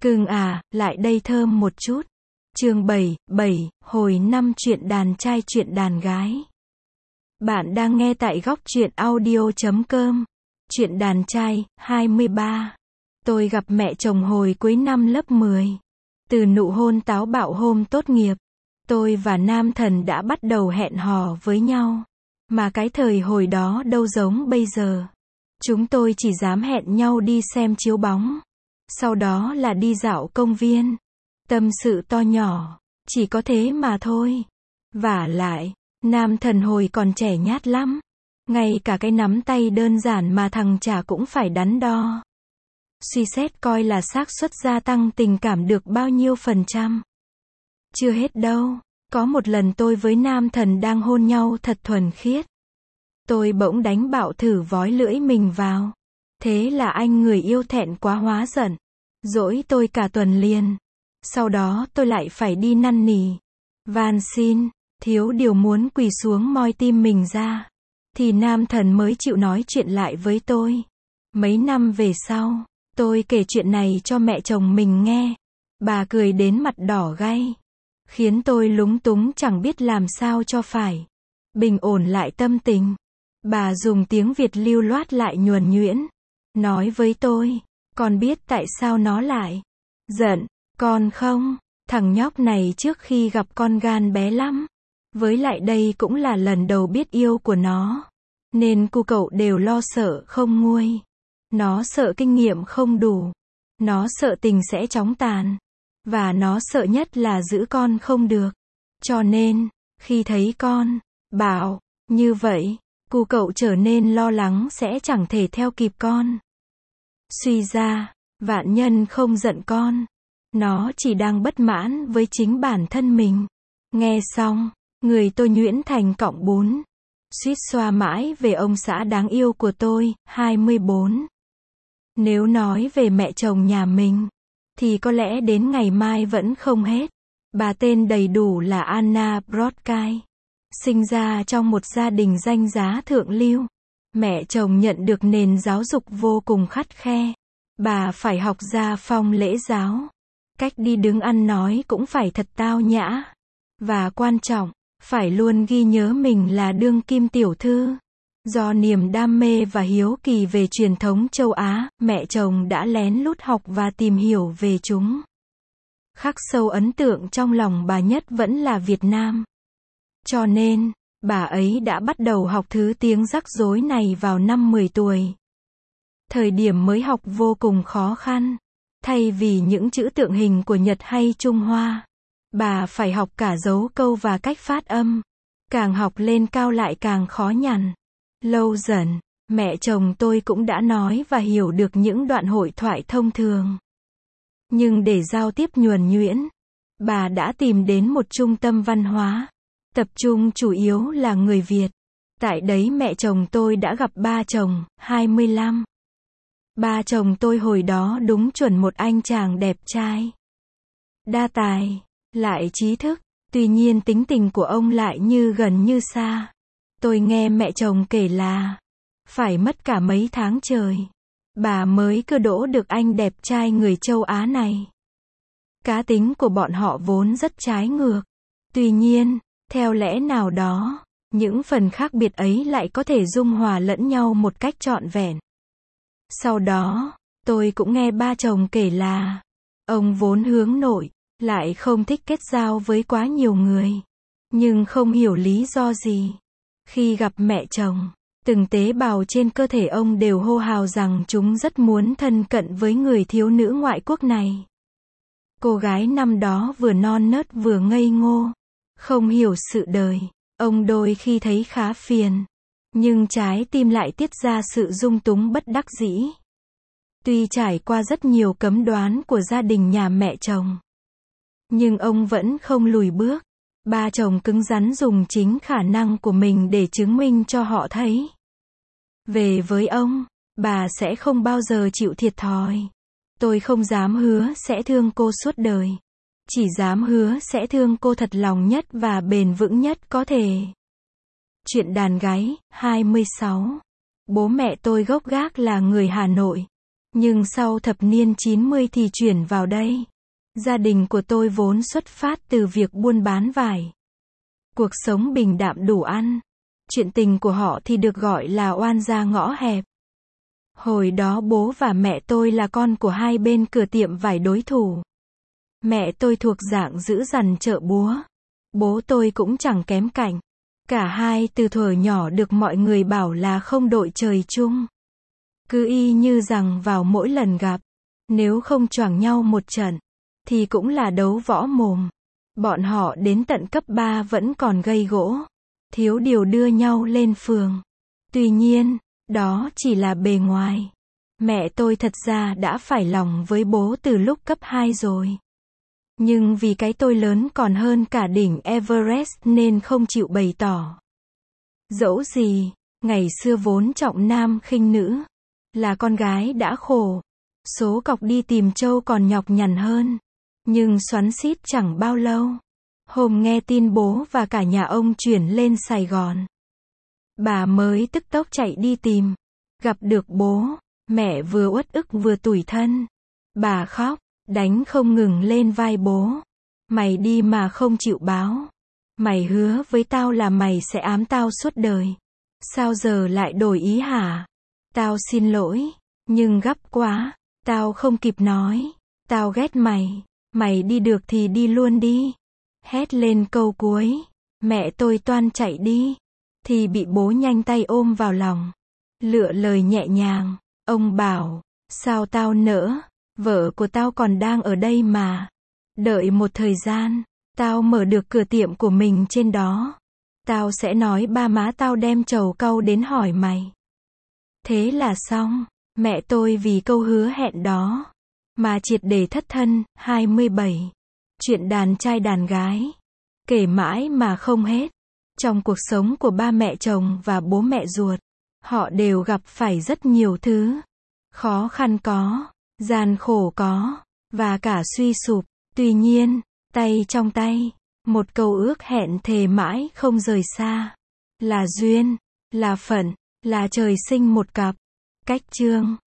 Cưng à, lại đây thơm một chút. Chương 7, hồi 5 chuyện đàn trai chuyện đàn gái. Bạn đang nghe tại góc truyện audio.com. Chuyện đàn trai, 23. Tôi gặp mẹ chồng hồi cuối năm lớp 10. Từ nụ hôn táo bạo hôm tốt nghiệp, tôi và nam thần đã bắt đầu hẹn hò với nhau. Mà cái thời hồi đó đâu giống bây giờ. Chúng tôi chỉ dám hẹn nhau đi xem chiếu bóng. Sau đó là đi dạo công viên. Tâm sự to nhỏ, chỉ có thế mà thôi. Vả lại, nam thần hồi còn trẻ nhát lắm. Ngay cả cái nắm tay đơn giản mà thằng chả cũng phải đắn đo. Suy xét coi là xác suất gia tăng tình cảm được bao nhiêu %. Chưa hết đâu, có một lần tôi với nam thần đang hôn nhau thật thuần khiết. Tôi bỗng đánh bạo thử vói lưỡi mình vào. Thế là anh người yêu thẹn quá hóa giận. Dỗi tôi cả tuần liền. Sau đó tôi lại phải đi năn nỉ. Van xin, thiếu điều muốn quỳ xuống moi tim mình ra. Thì nam thần mới chịu nói chuyện lại với tôi. Mấy năm về sau, tôi kể chuyện này cho mẹ chồng mình nghe. Bà cười đến mặt đỏ gay. Khiến tôi lúng túng chẳng biết làm sao cho phải. Bình ổn lại tâm tình. Bà dùng tiếng Việt lưu loát lại nhuần nhuyễn. Nói với tôi, con biết tại sao nó lại giận con không? Thằng nhóc này trước khi gặp con gan bé lắm. Với lại đây cũng là lần đầu biết yêu của nó. Nên cu cậu đều lo sợ không nguôi. Nó sợ kinh nghiệm không đủ. Nó sợ tình sẽ chóng tàn. Và nó sợ nhất là giữ con không được. Cho nên, khi thấy con bảo như vậy, cu cậu trở nên lo lắng sẽ chẳng thể theo kịp con. Suy ra, vạn nhân không giận con. Nó chỉ đang bất mãn với chính bản thân mình. Nghe xong, người tôi nhuyễn thành cọng bún. Suýt xoa mãi về ông xã đáng yêu của tôi, 24. Nếu nói về mẹ chồng nhà mình, thì có lẽ đến ngày mai vẫn không hết. Bà tên đầy đủ là Anna Brodkai. Sinh ra trong một gia đình danh giá thượng lưu. Mẹ chồng nhận được nền giáo dục vô cùng khắt khe. Bà phải học gia phong lễ giáo. Cách đi đứng ăn nói cũng phải thật tao nhã. Và quan trọng, phải luôn ghi nhớ mình là đương kim tiểu thư. Do niềm đam mê và hiếu kỳ về truyền thống châu Á, mẹ chồng đã lén lút học và tìm hiểu về chúng. Khắc sâu ấn tượng trong lòng bà nhất vẫn là Việt Nam. Cho nên, bà ấy đã bắt đầu học thứ tiếng rắc rối này vào năm 10 tuổi. Thời điểm mới học vô cùng khó khăn. Thay vì những chữ tượng hình của Nhật hay Trung Hoa, bà phải học cả dấu câu và cách phát âm. Càng học lên cao lại càng khó nhằn. Lâu dần, mẹ chồng tôi cũng đã nói và hiểu được những đoạn hội thoại thông thường. Nhưng để giao tiếp nhuần nhuyễn, bà đã tìm đến một trung tâm văn hóa. Tập trung chủ yếu là người Việt. Tại đấy mẹ chồng tôi đã gặp ba chồng, 25. Ba chồng tôi hồi đó đúng chuẩn một anh chàng đẹp trai. Đa tài, lại trí thức. Tuy nhiên tính tình của ông lại như gần như xa. Tôi nghe mẹ chồng kể là phải mất cả mấy tháng trời, bà mới cưa đỗ được anh đẹp trai người châu Á này. Cá tính của bọn họ vốn rất trái ngược. Tuy nhiên, theo lẽ nào đó, những phần khác biệt ấy lại có thể dung hòa lẫn nhau một cách trọn vẹn. Sau đó, tôi cũng nghe ba chồng kể là ông vốn hướng nội, lại không thích kết giao với quá nhiều người. Nhưng không hiểu lý do gì. Khi gặp mẹ chồng, từng tế bào trên cơ thể ông đều hô hào rằng chúng rất muốn thân cận với người thiếu nữ ngoại quốc này. Cô gái năm đó vừa non nớt vừa ngây ngô, không hiểu sự đời. Ông đôi khi thấy khá phiền. Nhưng trái tim lại tiết ra sự dung túng bất đắc dĩ. Tuy trải qua rất nhiều cấm đoán của gia đình nhà mẹ chồng, nhưng ông vẫn không lùi bước. Ba chồng cứng rắn dùng chính khả năng của mình để chứng minh cho họ thấy. Về với ông, bà sẽ không bao giờ chịu thiệt thòi. Tôi không dám hứa sẽ thương cô suốt đời. Chỉ dám hứa sẽ thương cô thật lòng nhất và bền vững nhất có thể. Chuyện đàn gái, 26. Bố mẹ tôi gốc gác là người Hà Nội. Nhưng sau thập niên 90 thì chuyển vào đây. Gia đình của tôi vốn xuất phát từ việc buôn bán vải. Cuộc sống bình đạm đủ ăn. Chuyện tình của họ thì được gọi là oan gia ngõ hẹp. Hồi đó bố và mẹ tôi là con của hai bên cửa tiệm vải đối thủ. Mẹ tôi thuộc dạng dữ dằn chợ búa. Bố tôi cũng chẳng kém cạnh. Cả hai từ thuở nhỏ được mọi người bảo là không đội trời chung. Cứ y như rằng vào mỗi lần gặp, nếu không choảng nhau một trận, thì cũng là đấu võ mồm. Bọn họ đến tận cấp 3 vẫn còn gây gỗ. Thiếu điều đưa nhau lên phường. Tuy nhiên, đó chỉ là bề ngoài. Mẹ tôi thật ra đã phải lòng với bố từ lúc cấp 2 rồi. Nhưng vì cái tôi lớn còn hơn cả đỉnh Everest nên không chịu bày tỏ. Dẫu gì, ngày xưa vốn trọng nam khinh nữ. Là con gái đã khổ. Số cọc đi tìm trâu còn nhọc nhằn hơn. Nhưng xoắn xít chẳng bao lâu. Hôm nghe tin bố và cả nhà ông chuyển lên Sài Gòn. Bà mới tức tốc chạy đi tìm. Gặp được bố, mẹ vừa uất ức vừa tủi thân. Bà khóc, đánh không ngừng lên vai bố. Mày đi mà không chịu báo. Mày hứa với tao là mày sẽ ám tao suốt đời. Sao giờ lại đổi ý hả? Tao xin lỗi, nhưng gấp quá. Tao không kịp nói. Tao ghét mày. Mày đi được thì đi luôn đi. Hét lên câu cuối. Mẹ tôi toan chạy đi. Thì bị bố nhanh tay ôm vào lòng. Lựa lời nhẹ nhàng. Ông bảo, sao tao nỡ? Vợ của tao còn đang ở đây mà. Đợi một thời gian, tao mở được cửa tiệm của mình trên đó. Tao sẽ nói ba má tao đem trầu cau đến hỏi mày. Thế là xong. Mẹ tôi vì câu hứa hẹn đó mà triệt để thất thân. 27. Chuyện đàn trai đàn gái. Kể mãi mà không hết. Trong cuộc sống của ba mẹ chồng và bố mẹ ruột, họ đều gặp phải rất nhiều thứ. Khó khăn có, gian khổ có, và cả suy sụp. Tuy nhiên, tay trong tay, một câu ước hẹn thề mãi không rời xa. Là duyên, là phận, là trời sinh một cặp. Cách chương